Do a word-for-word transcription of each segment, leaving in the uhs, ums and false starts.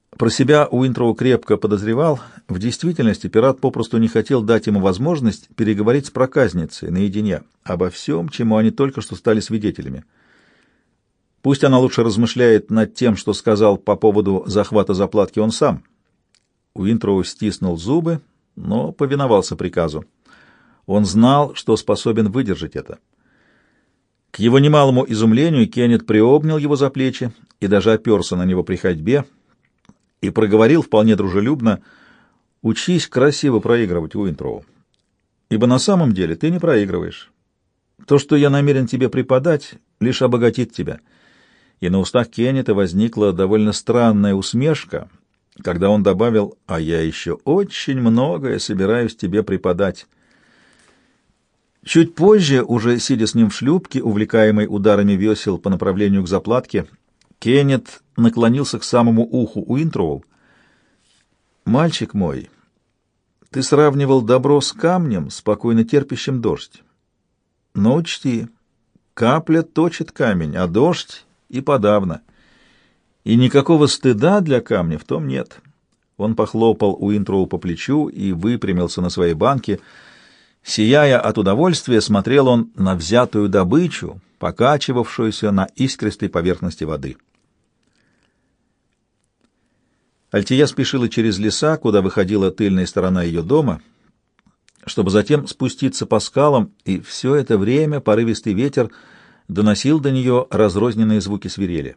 Про себя Уинтроу крепко подозревал, в действительности пират попросту не хотел дать ему возможность переговорить с проказницей наедине обо всем, чему они только что стали свидетелями. Пусть она лучше размышляет над тем, что сказал по поводу захвата заплатки он сам. Уинтроу стиснул зубы, но повиновался приказу. Он знал, что способен выдержать это. К его немалому изумлению Кеннет приобнял его за плечи и даже оперся на него при ходьбе и проговорил вполне дружелюбно: «Учись красиво проигрывать, Уинтроу, ибо на самом деле ты не проигрываешь. То, что я намерен тебе преподать, лишь обогатит тебя». И на устах Кеннета возникла довольно странная усмешка, когда он добавил: «А я еще очень многое собираюсь тебе преподать». Чуть позже, уже сидя с ним в шлюпке, увлекаемой ударами весел по направлению к заплатке, Кеннет наклонился к самому уху Уинтроу. «Мальчик мой, ты сравнивал добро с камнем, спокойно терпящим дождь. Но учти, капля точит камень, а дождь и подавно. И никакого стыда для камня в том нет». Он похлопал Уинтроу по плечу и выпрямился на своей банке. Сияя от удовольствия, смотрел он на взятую добычу, покачивавшуюся на искристой поверхности воды. Альтия спешила через леса, куда выходила тыльная сторона ее дома, чтобы затем спуститься по скалам, и все это время порывистый ветер доносил до нее разрозненные звуки свирели.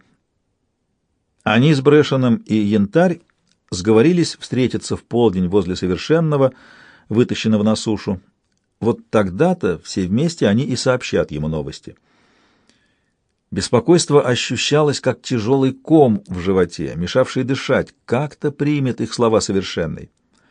Они с Брэшеном и Янтарь сговорились встретиться в полдень возле Совершенного, вытащенного на сушу. Вот тогда-то все вместе они и сообщат ему новости. Беспокойство ощущалось, как тяжелый ком в животе, мешавший дышать. Как-то примет их слова Совершенный.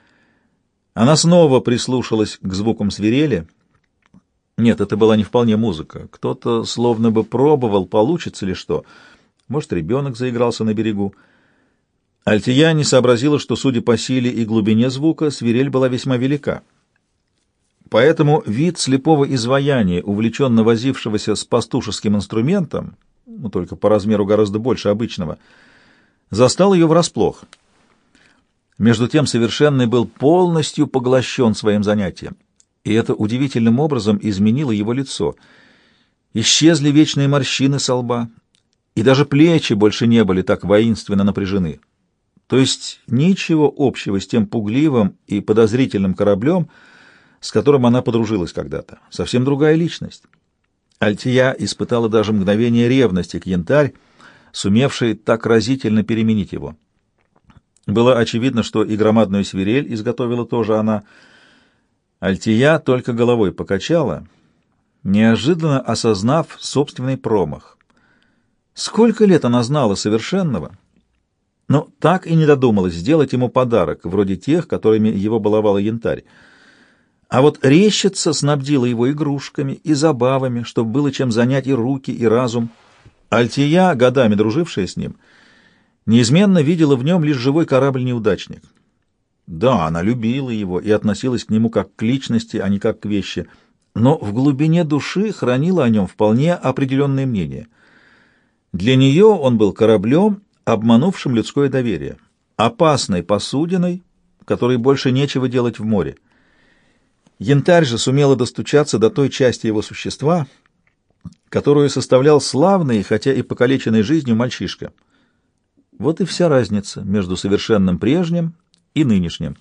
Она снова прислушалась к звукам свирели. Нет, это была не вполне музыка. Кто-то словно бы пробовал, получится ли что. Может, ребенок заигрался на берегу. Альтия не сообразила, что, судя по силе и глубине звука, свирель была весьма велика. Поэтому вид слепого изваяния, увлеченно возившегося с пастушеским инструментом, ну, только по размеру гораздо больше обычного, застал ее врасплох. Между тем Совершенный был полностью поглощен своим занятием, и это удивительным образом изменило его лицо. Исчезли вечные морщины со лба, и даже плечи больше не были так воинственно напряжены. То есть ничего общего с тем пугливым и подозрительным кораблем, с которым она подружилась когда-то. Совсем другая личность. Альтия испытала даже мгновение ревности к Янтарь, сумевшей так разительно переменить его. Было очевидно, что и громадную свирель изготовила тоже она. Альтия только головой покачала, неожиданно осознав собственный промах. Сколько лет она знала Совершенного, но так и не додумалась сделать ему подарок, вроде тех, которыми его баловала Янтарь. А вот рещица снабдила его игрушками и забавами, чтобы было чем занять и руки, и разум. Альтия, годами дружившая с ним, неизменно видела в нем лишь живой корабль-неудачник. Да, она любила его и относилась к нему как к личности, а не как к вещи, но в глубине души хранила о нем вполне определенное мнение. Для нее он был кораблем, обманувшим людское доверие, опасной посудиной, которой больше нечего делать в море. Янтарь же сумела достучаться до той части его существа, которую составлял славный, хотя и покалеченный жизнью мальчишка. Вот и вся разница между совершенным прежним и нынешним.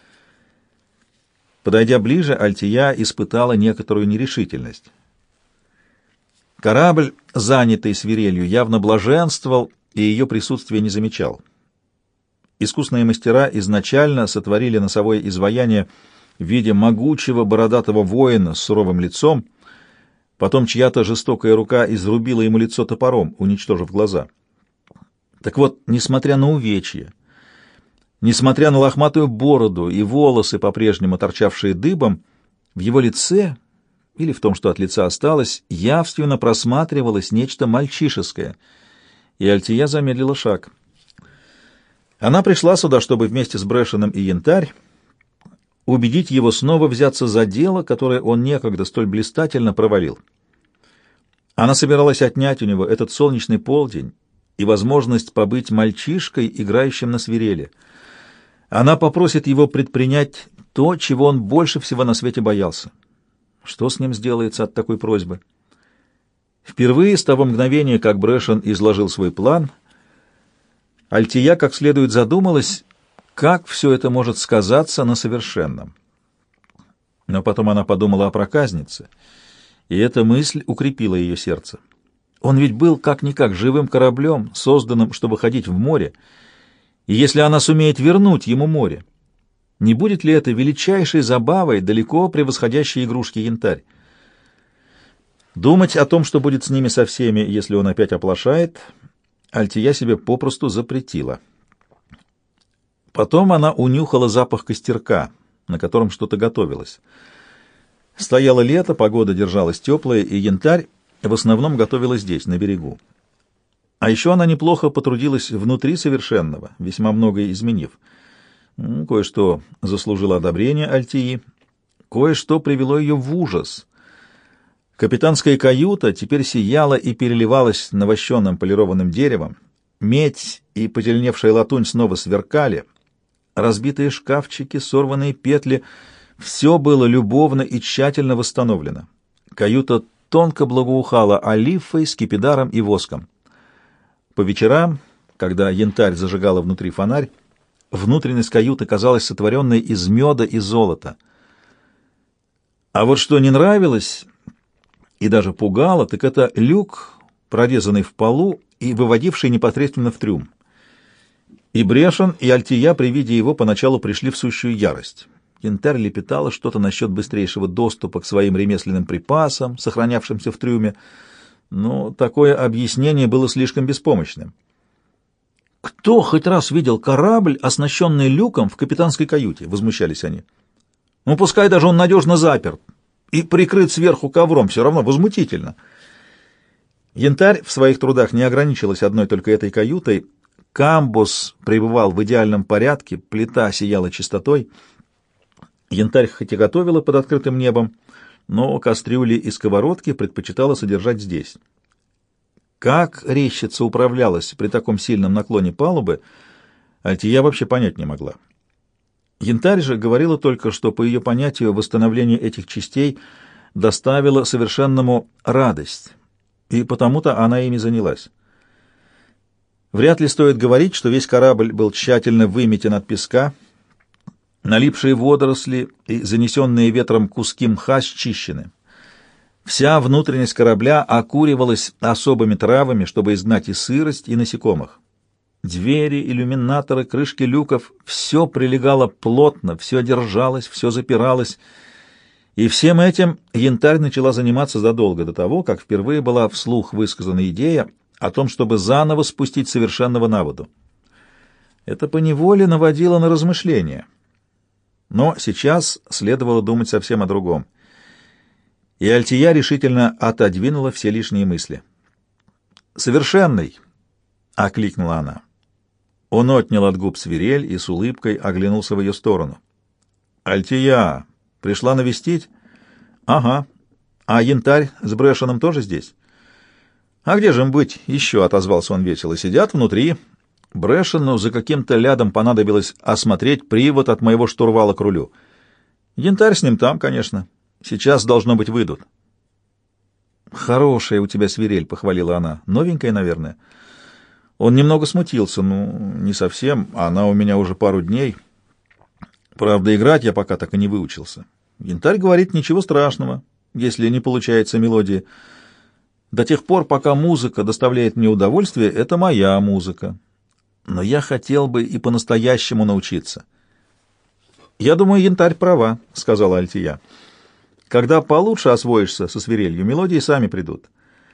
Подойдя ближе, Альтия испытала некоторую нерешительность. Корабль, занятый свирелью, явно блаженствовал и ее присутствие не замечал. Искусные мастера изначально сотворили носовое изваяние в виде могучего бородатого воина с суровым лицом, потом чья-то жестокая рука изрубила ему лицо топором, уничтожив глаза. Так вот, несмотря на увечья, несмотря на лохматую бороду и волосы, по-прежнему торчавшие дыбом, в его лице, или в том, что от лица осталось, явственно просматривалось нечто мальчишеское, и Альтия замедлила шаг. Она пришла сюда, чтобы вместе с Брэшеном и Янтарь убедить его снова взяться за дело, которое он некогда столь блистательно провалил. Она собиралась отнять у него этот солнечный полдень и возможность побыть мальчишкой, играющим на свирели. Она попросит его предпринять то, чего он больше всего на свете боялся. Что с ним сделается от такой просьбы? Впервые с того мгновения, как Брэшен изложил свой план, Альтия как следует задумалась, как все это может сказаться на совершенном. Но потом она подумала о проказнице, и эта мысль укрепила ее сердце. Он ведь был как-никак живым кораблем, созданным, чтобы ходить в море, и если она сумеет вернуть ему море, не будет ли это величайшей забавой, далеко превосходящей игрушки янтарь? Думать о том, что будет с ними со всеми, если он опять оплошает, Альтия себе попросту запретила. Потом она унюхала запах костерка, на котором что-то готовилось. Стояло лето, погода держалась теплая, и янтарь в основном готовила здесь, на берегу. А еще она неплохо потрудилась внутри совершенного, весьма многое изменив. Ну, кое-что заслужило одобрение Альтии, кое-что привело ее в ужас. Капитанская каюта теперь сияла и переливалась навощенным полированным деревом, медь и потемневшая латунь снова сверкали, разбитые шкафчики, сорванные петли — все было любовно и тщательно восстановлено. Каюта тонко благоухала олифой, скипидаром и воском. По вечерам, когда янтарь зажигала внутри фонарь, внутренность каюты казалась сотворенной из меда и золота. А вот что не нравилось и даже пугало, так это люк, прорезанный в полу и выводивший непосредственно в трюм. И Брэшен, и Альтия при виде его поначалу пришли в сущую ярость. Янтарь лепетала что-то насчет быстрейшего доступа к своим ремесленным припасам, сохранявшимся в трюме, но такое объяснение было слишком беспомощным. «Кто хоть раз видел корабль, оснащенный люком в капитанской каюте?» — возмущались они. «Ну, пускай даже он надежно заперт и прикрыт сверху ковром, все равно возмутительно». Янтарь в своих трудах не ограничилась одной только этой каютой. Камбус пребывал в идеальном порядке, плита сияла чистотой. Янтарь хоть и готовила под открытым небом, но кастрюли и сковородки предпочитала содержать здесь. Как резчица управлялась при таком сильном наклоне палубы, Альтия вообще понять не могла. Янтарь же говорила только, что по ее понятию восстановление этих частей доставило совершенному радость, и потому-то она ими занялась. Вряд ли стоит говорить, что весь корабль был тщательно выметен от песка, налипшие водоросли и занесенные ветром куски мха счищены. Вся внутренность корабля окуривалась особыми травами, чтобы изгнать и сырость, и насекомых. Двери, иллюминаторы, крышки люков — все прилегало плотно, все держалось, все запиралось. И всем этим янтарь начала заниматься задолго до того, как впервые была вслух высказана идея о том, чтобы заново спустить совершенного на воду. Это поневоле наводило на размышления. Но сейчас следовало думать совсем о другом. И Альтия решительно отодвинула все лишние мысли. «Совершенный!» — окликнула она. Он отнял от губ свирель и с улыбкой оглянулся в ее сторону. «Альтия, пришла навестить?» «Ага. А янтарь с Брэшеном тоже здесь?» «А где же им быть еще?» — отозвался он весело. «Сидят внутри». Брэшену за каким-то лядом понадобилось осмотреть привод от моего штурвала к рулю. Янтарь с ним там, конечно. Сейчас, должно быть, выйдут. «Хорошая у тебя свирель», — похвалила она. «Новенькая, наверное». Он немного смутился. «Ну, не совсем. Она у меня уже пару дней. Правда, играть я пока так и не выучился. Янтарь говорит, ничего страшного, если не получается мелодия. До тех пор, пока музыка доставляет мне удовольствие, это моя музыка. Но я хотел бы и по-настоящему научиться». «Я думаю, янтарь права», — сказала Альтия. «Когда получше освоишься со свирелью, мелодии сами придут».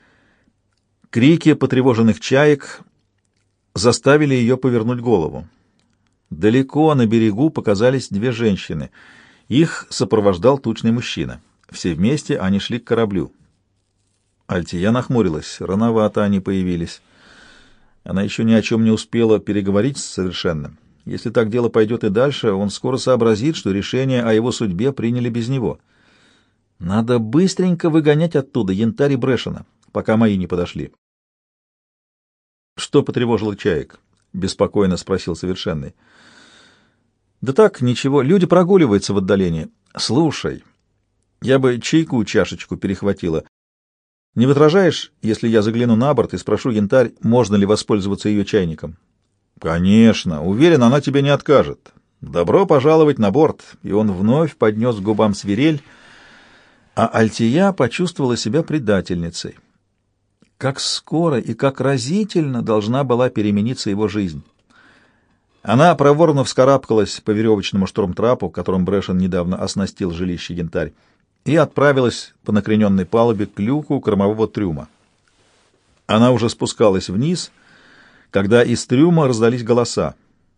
Крики потревоженных чаек заставили ее повернуть голову. Далеко на берегу показались две женщины. Их сопровождал тучный мужчина. Все вместе они шли к кораблю. Альтия нахмурилась. Рановато они появились. Она еще ни о чем не успела переговорить с совершенным. Если так дело пойдет и дальше, он скоро сообразит, что решение о его судьбе приняли без него. Надо быстренько выгонять оттуда янтарь и Брэшена, пока мои не подошли. Что потревожило чаек? Беспокойно спросил Совершенный. Да так, ничего, люди прогуливаются в отдалении. Слушай, я бы чайку чашечку перехватила. Не возражаешь, если я загляну на борт и спрошу Янтарь, можно ли воспользоваться ее чайником? Конечно, уверен, она тебе не откажет. Добро пожаловать на борт. И он вновь поднес к губам свирель, а Альтия почувствовала себя предательницей. Как скоро и как разительно должна была перемениться его жизнь. Она проворно вскарабкалась по веревочному штормтрапу, которым Брэшен недавно оснастил жилище Янтарь, и отправилась по накрененной палубе к люку кормового трюма. Она уже спускалась вниз, когда из трюма раздались голоса.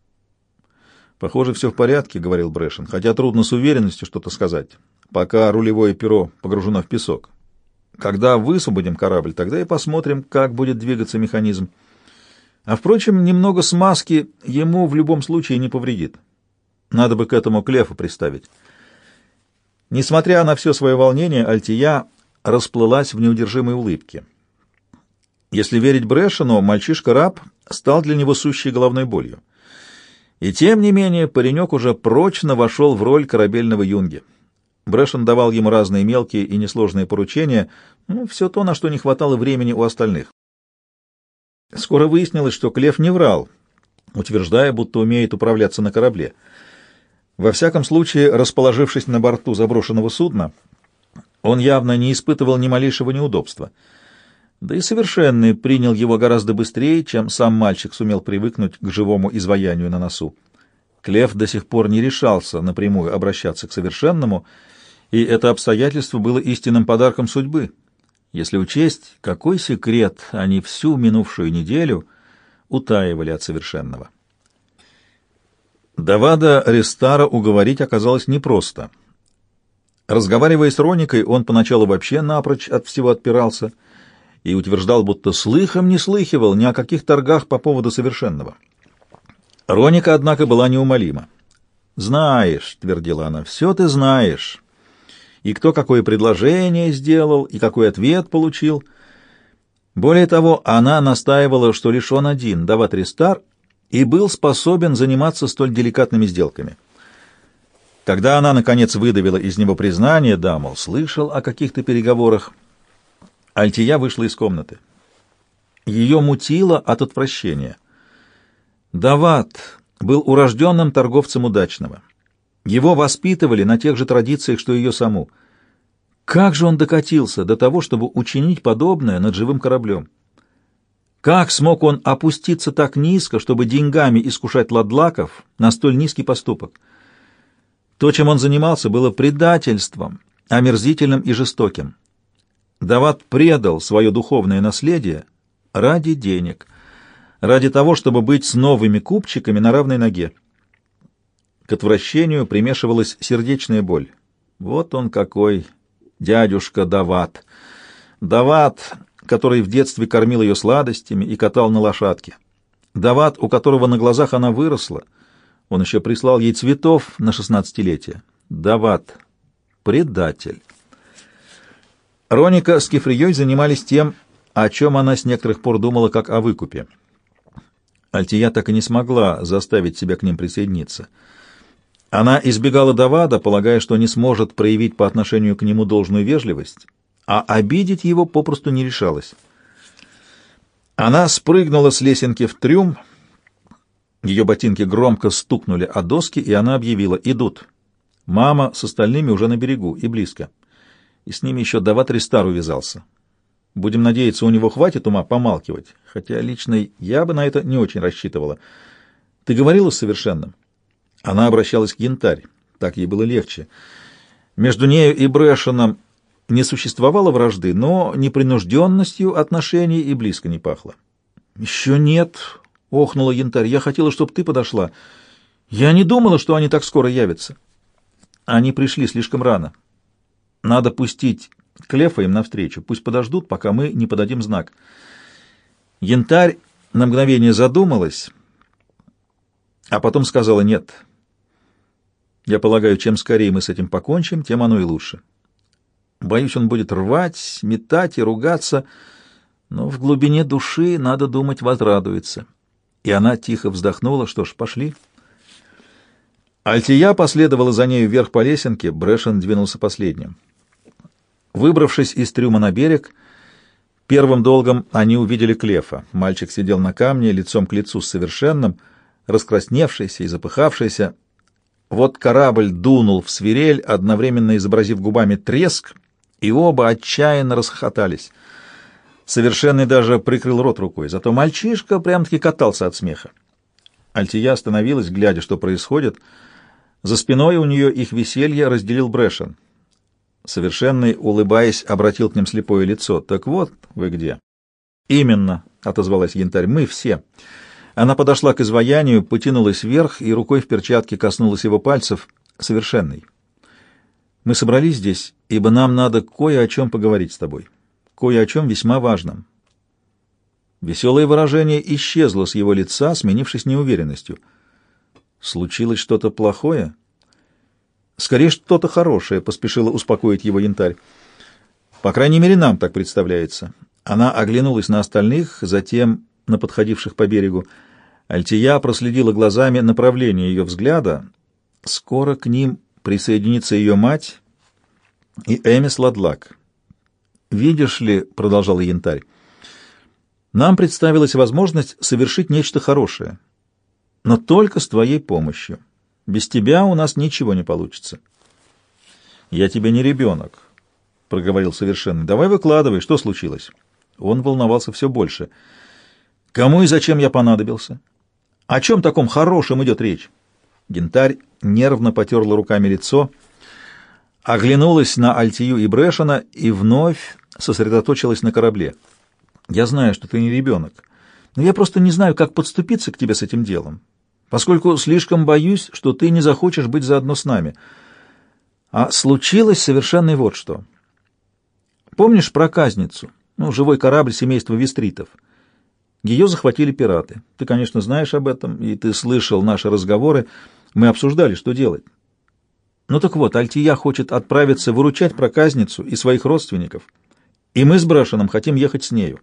«Похоже, все в порядке», — говорил Брэшен, хотя трудно с уверенностью что-то сказать, пока рулевое перо погружено в песок. Когда высвободим корабль, тогда и посмотрим, как будет двигаться механизм. А, впрочем, немного смазки ему в любом случае не повредит. Надо бы к этому Клефа приставить. Несмотря на все свое волнение, Альтия расплылась в неудержимой улыбке. Если верить Брэшену, мальчишка-раб стал для него сущей головной болью. И тем не менее паренек уже прочно вошел в роль корабельного юнги. Брэшен давал ему разные мелкие и несложные поручения, ну, все то, на что не хватало времени у остальных. Скоро выяснилось, что Клеф не врал, утверждая, будто умеет управляться на корабле. Во всяком случае, расположившись на борту заброшенного судна, он явно не испытывал ни малейшего неудобства. Да и Совершенный принял его гораздо быстрее, чем сам мальчик сумел привыкнуть к живому изваянию на носу. Клеф до сих пор не решался напрямую обращаться к Совершенному, и это обстоятельство было истинным подарком судьбы, если учесть, какой секрет они всю минувшую неделю утаивали от Совершенного. Давада Рестара уговорить оказалось непросто. Разговаривая с Роникой, он поначалу вообще напрочь от всего отпирался и утверждал, будто слыхом не слыхивал ни о каких торгах по поводу Совершенного. Роника, однако, была неумолима. «Знаешь», — твердила она, — «все ты знаешь. И кто какое предложение сделал, и какой ответ получил». Более того, она настаивала, что лишь он один, Давад Рестар, и был способен заниматься столь деликатными сделками. Когда она, наконец, выдавила из него признание, да, мол, слышал о каких-то переговорах, Альтия вышла из комнаты. Ее мутило от отвращения. Давад был урожденным торговцем удачного. Его воспитывали на тех же традициях, что и ее саму. Как же он докатился до того, чтобы учинить подобное над живым кораблем? Как смог он опуститься так низко, чтобы деньгами искушать ладлаков на столь низкий поступок? То, чем он занимался, было предательством, омерзительным и жестоким. Давад предал свое духовное наследие ради денег, ради того, чтобы быть с новыми купчиками на равной ноге. К отвращению примешивалась сердечная боль. Вот он какой, дядюшка Давад. Давад, который в детстве кормил ее сладостями и катал на лошадке. Давад, у которого на глазах она выросла. Он еще прислал ей цветов на шестнадцатилетие. Давад — предатель. Роника с Кефрией занимались тем, о чем она с некоторых пор думала, как о выкупе. Альтия так и не смогла заставить себя к ним присоединиться. Она избегала Давада, полагая, что не сможет проявить по отношению к нему должную вежливость, а обидеть его попросту не решалась. Она спрыгнула с лесенки в трюм, ее ботинки громко стукнули о доски, и она объявила: «Идут». Мама с остальными уже на берегу и близко. И с ними еще Давад Рестар увязался. Будем надеяться, у него хватит ума помалкивать, хотя лично я бы на это не очень рассчитывала. Ты говорила с Совершенным? Она обращалась к Янтарь, так ей было легче. Между нею и Брэшеном не существовало вражды, но непринужденностью отношений и близко не пахло. «Еще нет», — охнула Янтарь, — «я хотела, чтобы ты подошла. Я не думала, что они так скоро явятся». Они пришли слишком рано. Надо пустить Клефа им навстречу, пусть подождут, пока мы не подадим знак. Янтарь на мгновение задумалась, а потом сказала: «Нет. Я полагаю, чем скорее мы с этим покончим, тем оно и лучше. Боюсь, он будет рвать, метать и ругаться, но в глубине души, надо думать, возрадуется. И она тихо вздохнула. Что ж, пошли. Альтия последовала за нею вверх по лесенке, Брэшен двинулся последним. Выбравшись из трюма на берег, первым долгом они увидели Клефа. Мальчик сидел на камне, лицом к лицу с Совершенным, раскрасневшийся и запыхавшийся. Вот корабль дунул в свирель, одновременно изобразив губами треск, и оба отчаянно расхохотались. Совершенный даже прикрыл рот рукой, зато мальчишка прям-таки катался от смеха. Альтия остановилась, глядя, что происходит. За спиной у нее их веселье разделил Брэшен. Совершенный, улыбаясь, обратил к ним слепое лицо. «Так вот вы где». «Именно», — отозвалась Янтарь, — «мы все». Она подошла к изваянию, потянулась вверх и рукой в перчатке коснулась его пальцев. «Совершенный. Мы собрались здесь, ибо нам надо кое о чем поговорить с тобой. Кое о чем весьма важном». Веселое выражение исчезло с его лица, сменившись неуверенностью. «Случилось что-то плохое?» «Скорее, что-то хорошее», — поспешила успокоить его Янтарь. «По крайней мере, нам так представляется». Она оглянулась на остальных, затем на подходивших по берегу. Альтия проследила глазами направление ее взгляда. Скоро к ним присоединится ее мать и Эмис Ладлак. «Видишь ли», — продолжала Янтарь, — «нам представилась возможность совершить нечто хорошее, но только с твоей помощью. Без тебя у нас ничего не получится». «Я тебе не ребенок», — проговорил Совершенный. «Давай выкладывай, что случилось?» Он волновался все больше. «Кому и зачем я понадобился? О чем таком хорошем идет речь?» Янтарь нервно потерла руками лицо, оглянулась на Альтию и Брэшена и вновь сосредоточилась на корабле. «Я знаю, что ты не ребенок, но я просто не знаю, как подступиться к тебе с этим делом, поскольку слишком боюсь, что ты не захочешь быть заодно с нами. А случилось совершенно вот что. Помнишь проказницу, ну, живой корабль семейства Вестритов? Ее захватили пираты. Ты, конечно, знаешь об этом, и ты слышал наши разговоры. Мы обсуждали, что делать. Ну так вот, Альтия хочет отправиться выручать проказницу и своих родственников, и мы с Брэшеном хотим ехать с нею.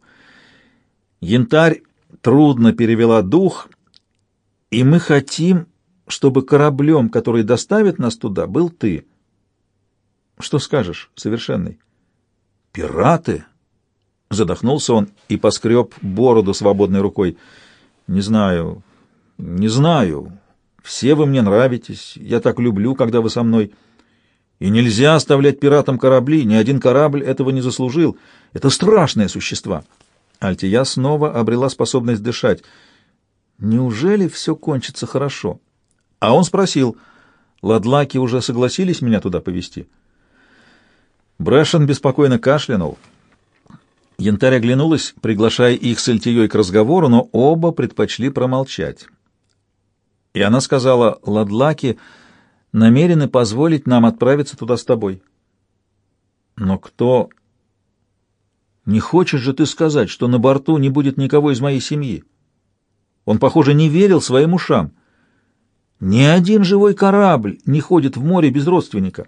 Янтарь трудно перевела дух, и мы хотим, чтобы кораблем, который доставит нас туда, был ты. Что скажешь, Совершенный?» «Пираты?» — задохнулся он и поскреб бороду свободной рукой. «Не знаю, не знаю. Все вы мне нравитесь. Я так люблю, когда вы со мной. И нельзя оставлять пиратам корабли. Ни один корабль этого не заслужил. Это страшные существа». Альтия снова обрела способность дышать. «Неужели все кончится хорошо?» А он спросил: «Ладлаки уже согласились меня туда повезти?» Брэшен беспокойно кашлянул. Янтарь оглянулась, приглашая их с Альтией к разговору, но оба предпочли промолчать. И она сказала: «Ладлаки намерены позволить нам отправиться туда с тобой». «Но кто...» «Не хочешь же ты сказать, что на борту не будет никого из моей семьи?» Он, похоже, не верил своим ушам. «Ни один живой корабль не ходит в море без родственника».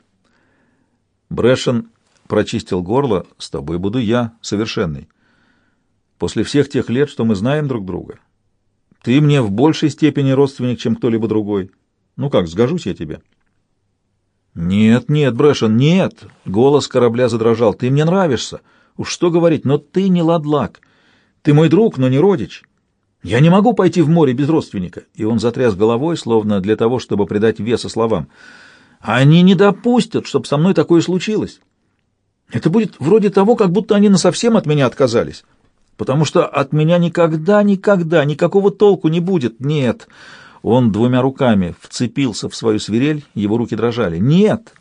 Брэшен прочистил горло. «С тобой буду я, Совершенный. После всех тех лет, что мы знаем друг друга, ты мне в большей степени родственник, чем кто-либо другой. Ну как, сгожусь я тебе?» «Нет, нет, Брэшен, нет!» Голос корабля задрожал. «Ты мне нравишься. Уж что говорить, но ты не Ладлак. Ты мой друг, но не родич. Я не могу пойти в море без родственника». И он затряс головой, словно для того, чтобы придать веса словам. «Они не допустят, чтобы со мной такое случилось. Это будет вроде того, как будто они насовсем от меня отказались. Потому что от меня никогда, никогда никакого толку не будет. Нет». Он двумя руками вцепился в свою свирель, его руки дрожали. «Нет!»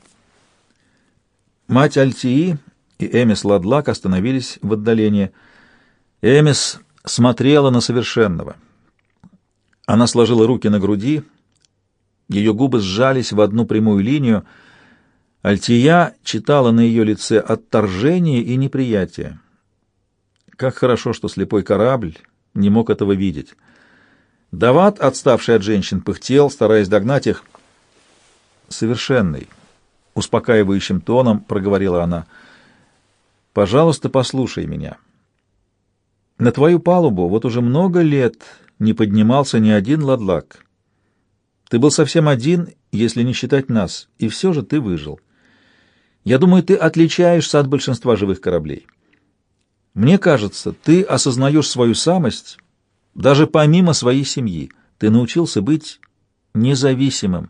Мать Альтии и Эмис Ладлак остановились в отдалении. Эмис смотрела на Совершенного. Она сложила руки на груди, ее губы сжались в одну прямую линию. Альтия читала на ее лице отторжение и неприятие. Как хорошо, что слепой корабль не мог этого видеть. Дават, отставший от женщин, пыхтел, стараясь догнать их. «Совершенный», — успокаивающим тоном проговорила она, — «пожалуйста, послушай меня. На твою палубу вот уже много лет не поднимался ни один ладлак. Ты был совсем один, если не считать нас, и все же ты выжил. Я думаю, ты отличаешься от большинства живых кораблей. Мне кажется, ты осознаешь свою самость даже помимо своей семьи. Ты научился быть независимым.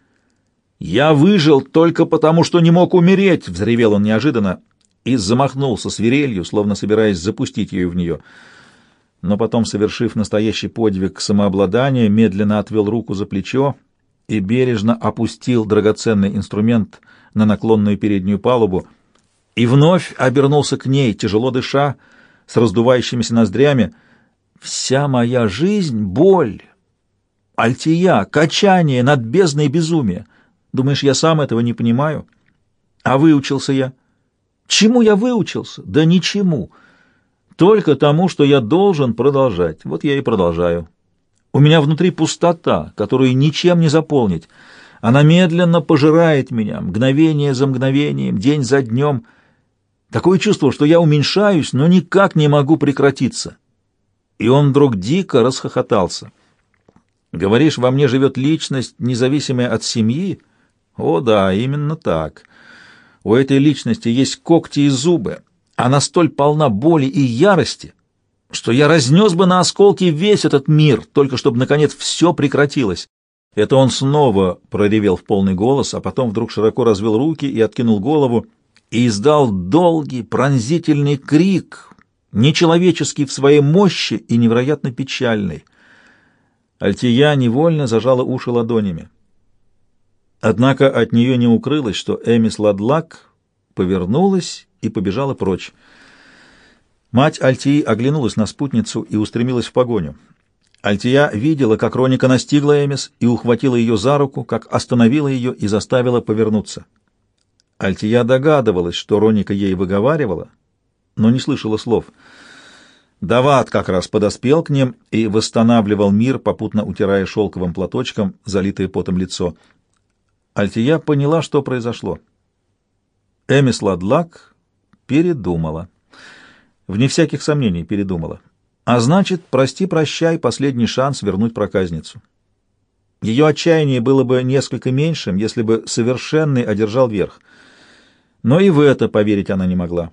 «Я выжил только потому, что не мог умереть!» — взревел он неожиданно и замахнулся свирелью, словно собираясь запустить ее в нее. Но потом, совершив настоящий подвиг самообладания, медленно отвел руку за плечо и бережно опустил драгоценный инструмент на наклонную переднюю палубу и вновь обернулся к ней, тяжело дыша, с раздувающимися ноздрями. «Вся моя жизнь — боль, альтия, качание над бездной безумия. Думаешь, я сам этого не понимаю? А выучился я? Чему я выучился? Да ничему. Только тому, что я должен продолжать. Вот я и продолжаю. У меня внутри пустота, которую ничем не заполнить. Она медленно пожирает меня, мгновение за мгновением, день за днем. Такое чувство, что я уменьшаюсь, но никак не могу прекратиться». И он вдруг дико расхохотался. «Говоришь, во мне живет личность, независимая от семьи? О да, именно так. У этой личности есть когти и зубы. Она столь полна боли и ярости, что я разнес бы на осколки весь этот мир, только чтобы, наконец, все прекратилось». Это он снова проревел в полный голос, а потом вдруг широко развел руки и откинул голову, и издал долгий пронзительный крик, нечеловеческий в своей мощи и невероятно печальный. Альтия невольно зажала уши ладонями. Однако от нее не укрылось, что Эмис Ладлак повернулась и побежала прочь. Мать Альтии оглянулась на спутницу и устремилась в погоню. Альтия видела, как Роника настигла Эмис и ухватила ее за руку, как остановила ее и заставила повернуться. Альтия догадывалась, что Роника ей выговаривала, но не слышала слов. Дават как раз подоспел к ним и восстанавливал мир, попутно утирая шелковым платочком залитое потом лицо. Альтия поняла, что произошло. Эмис Ладлак передумала. Вне всяких сомнений передумала. А значит, прости-прощай, последний шанс вернуть проказницу. Ее отчаяние было бы несколько меньшим, если бы совершенный одержал верх. Но и в это поверить она не могла.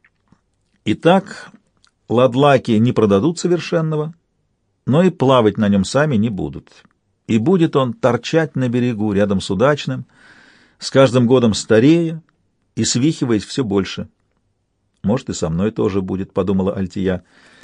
Итак, ладлаки не продадут совершенного, но и плавать на нем сами не будут. И будет он торчать на берегу рядом с удачным, с каждым годом старея и свихиваясь все больше. «Может, и со мной тоже будет», — подумала Альтия.